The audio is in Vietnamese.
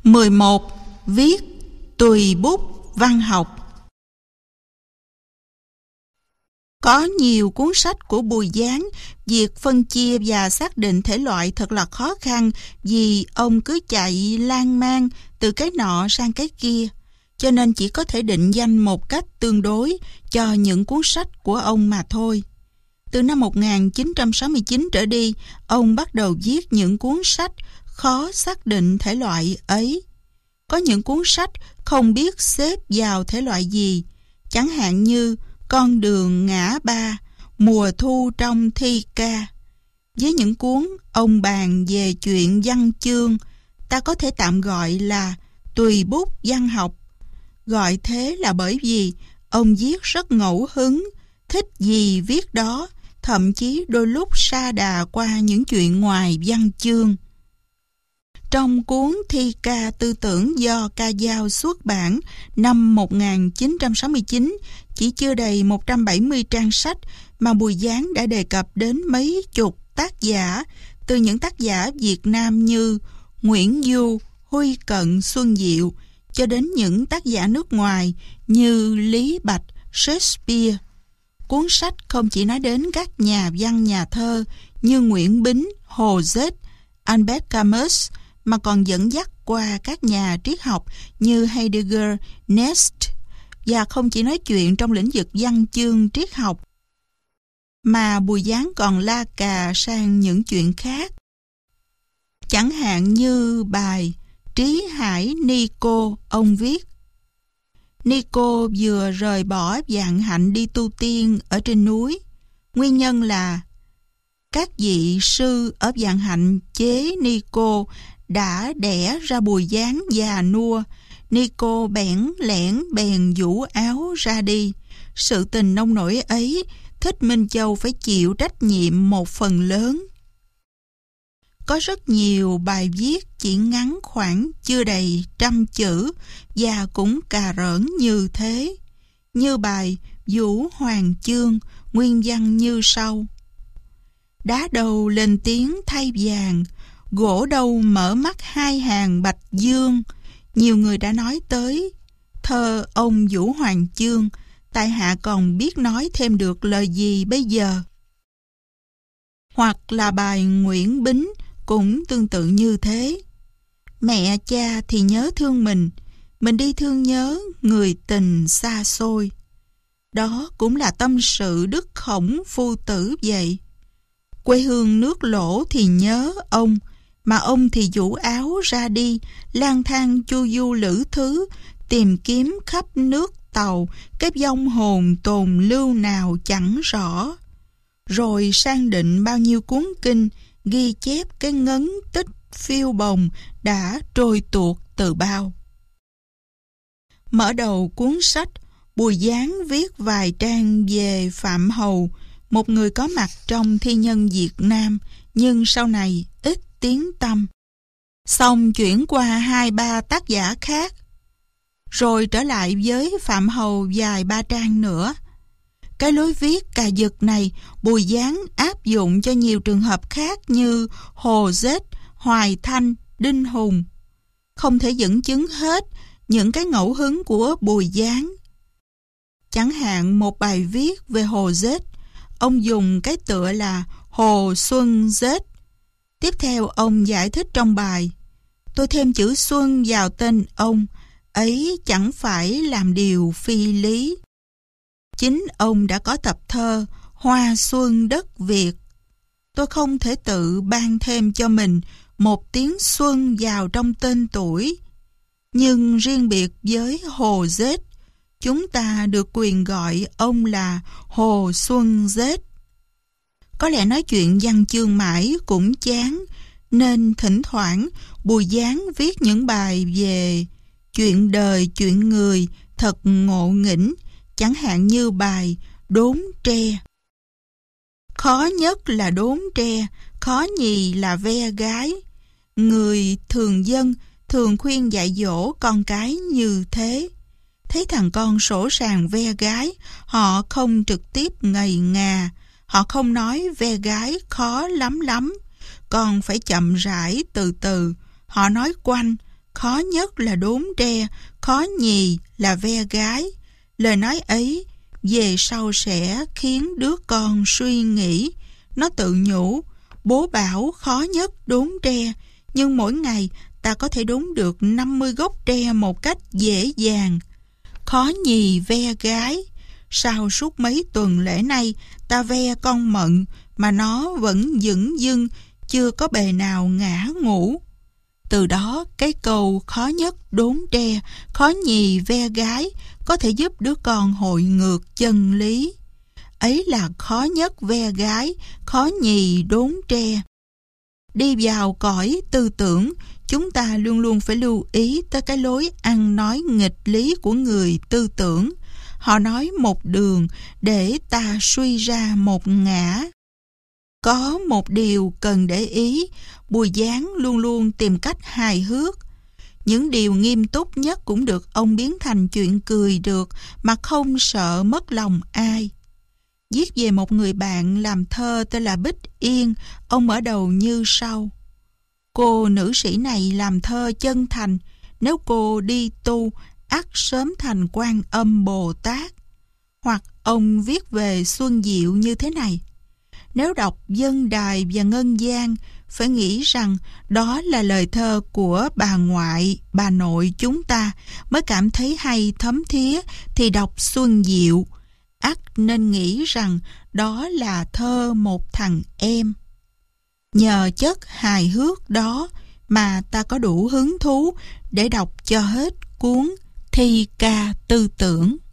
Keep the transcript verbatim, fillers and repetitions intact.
mười một. Viết tùy bút văn học. Có nhiều cuốn sách của Bùi Giáng, việc phân chia và xác định thể loại thật là khó khăn vì ông cứ chạy lan man từ cái nọ sang cái kia, cho nên chỉ có thể định danh một cách tương đối cho những cuốn sách của ông mà thôi. Từ năm một nghìn chín trăm sáu mươi chín trở đi, ông bắt đầu viết những cuốn sách khó xác định thể loại ấy. Có những cuốn sách không biết xếp vào thể loại gì, chẳng hạn như Con đường ngã ba, Mùa thu trong thi ca. Với những cuốn ông bàn về chuyện văn chương, ta có thể tạm gọi là tùy bút văn học. Gọi thế là bởi vì ông viết rất ngẫu hứng, thích gì viết đó, thậm chí đôi lúc sa đà qua những chuyện ngoài văn chương. Trong cuốn thi ca tư tưởng do Ca Dao xuất bản năm một nghìn chín trăm sáu mươi chín, chỉ chưa đầy một trăm bảy mươi trang sách mà Bùi Giáng đã đề cập đến mấy chục tác giả, từ những tác giả Việt Nam như Nguyễn Du, Huy Cận, Xuân Diệu, cho đến những tác giả nước ngoài như Lý Bạch, Shakespeare. Cuốn sách không chỉ nói đến các nhà văn nhà thơ như Nguyễn Bính, Hồ Dết, Albert Camus, mà còn dẫn dắt qua các nhà triết học như Heidegger, Nietzsche, và không chỉ nói chuyện trong lĩnh vực văn chương triết học, mà Bùi Giáng còn la cà sang những chuyện khác. Chẳng hạn như bài Trí Hải Ni Cô, ông viết: Ni Cô vừa rời bỏ vạn hạnh đi tu tiên ở trên núi. Nguyên nhân là các vị sư ở vạn hạnh chế Ni Cô đã đẻ ra Bùi Giáng già nua. Ni Cô bẽn lẽn bèn vũ áo ra đi. Sự tình nông nổi ấy, Thích Minh Châu phải chịu trách nhiệm một phần lớn. Có rất nhiều bài viết chỉ ngắn khoảng chưa đầy trăm chữ và cũng cà rỡn như thế. Như bài Vũ Hoàng Chương, nguyên văn như sau: Đá đầu lên tiếng thay vàng, gỗ đâu mở mắt hai hàng bạch dương. Nhiều người đã nói tới thơ ông Vũ Hoàng Chương, tại hạ còn biết nói thêm được lời gì bây giờ. Hoặc là bài Nguyễn Bính cũng tương tự như thế. Mẹ cha thì nhớ thương mình, mình đi thương nhớ người tình xa xôi. Đó cũng là tâm sự Đức Khổng Phu Tử vậy. Quê hương nước Lỗ thì nhớ ông, mà ông thì vũ áo ra đi, lang thang chu du lữ thứ, tìm kiếm khắp nước Tàu cái vong hồn tồn lưu nào chẳng rõ. Rồi sang định bao nhiêu cuốn kinh, ghi chép cái ngấn tích phiêu bồng đã trôi tuột từ bao. Mở đầu cuốn sách, Bùi Giáng viết vài trang về Phạm Hầu, một người có mặt trong thi nhân Việt Nam, nhưng sau này ít tiếng tăm. Xong chuyển qua hai ba tác giả khác, rồi trở lại với Phạm Hầu vài ba trang nữa. Cái lối viết cà giật này Bùi Giáng áp dụng cho nhiều trường hợp khác như Hồ Dết, Hoài Thanh, Đinh Hùng. Không thể dẫn chứng hết những cái ngẫu hứng của Bùi Giáng. Chẳng hạn một bài viết về Hồ Dết, ông dùng cái tựa là Hồ Xuân Dết. Tiếp theo ông giải thích trong bài: Tôi thêm chữ Xuân vào tên ông, ấy chẳng phải làm điều phi lý. Chính ông đã có tập thơ Hoa Xuân Đất Việt. Tôi không thể tự ban thêm cho mình một tiếng Xuân vào trong tên tuổi. Nhưng riêng biệt với Hồ Dết, chúng ta được quyền gọi ông là Hồ Xuân Dết. Có lẽ nói chuyện văn chương mãi cũng chán, nên thỉnh thoảng Bùi Giáng viết những bài về chuyện đời, chuyện người thật ngộ nghĩnh, chẳng hạn như bài Đốn tre. Khó nhất là đốn tre, khó nhì là ve gái. Người thường dân thường khuyên dạy dỗ con cái như thế. Thấy thằng con sổ sàng ve gái, họ không trực tiếp ngầy ngà, họ không nói ve gái khó lắm lắm, còn phải chậm rãi từ từ. Họ nói quanh, khó nhất là đốn tre, khó nhì là ve gái. Lời nói ấy về sau sẽ khiến đứa con suy nghĩ. Nó tự nhủ, bố bảo khó nhất đốn tre, nhưng mỗi ngày ta có thể đốn được năm mươi gốc tre một cách dễ dàng. Khó nhì ve gái. Sau suốt mấy tuần lễ nay, ta ve con mận mà nó vẫn dửng dưng, chưa có bề nào ngã ngủ. Từ đó, cái câu khó nhất đốn tre, khó nhì ve gái có thể giúp đứa con hội ngược chân lý. Ấy là khó nhất ve gái, khó nhì đốn tre. Đi vào cõi tư tưởng, chúng ta luôn luôn phải lưu ý tới cái lối ăn nói nghịch lý của người tư tưởng. Họ nói một đường để ta suy ra một ngã. Có một điều cần để ý, Bùi Giáng luôn luôn tìm cách hài hước. Những điều nghiêm túc nhất cũng được ông biến thành chuyện cười được mà không sợ mất lòng ai. Viết về một người bạn làm thơ tên là Bích Yên, ông mở đầu như sau. Cô nữ sĩ này làm thơ chân thành, nếu cô đi tu, ắt sớm thành Quan Âm Bồ Tát. Hoặc ông viết về Xuân Diệu như thế này. Nếu đọc Dân Đài và Ngân Giang, phải nghĩ rằng đó là lời thơ của bà ngoại, bà nội chúng ta, mới cảm thấy hay thấm thía thì đọc Xuân Diệu. Ắt nên nghĩ rằng đó là thơ một thằng em. Nhờ chất hài hước đó mà ta có đủ hứng thú để đọc cho hết cuốn Thi Ca Tư Tưởng.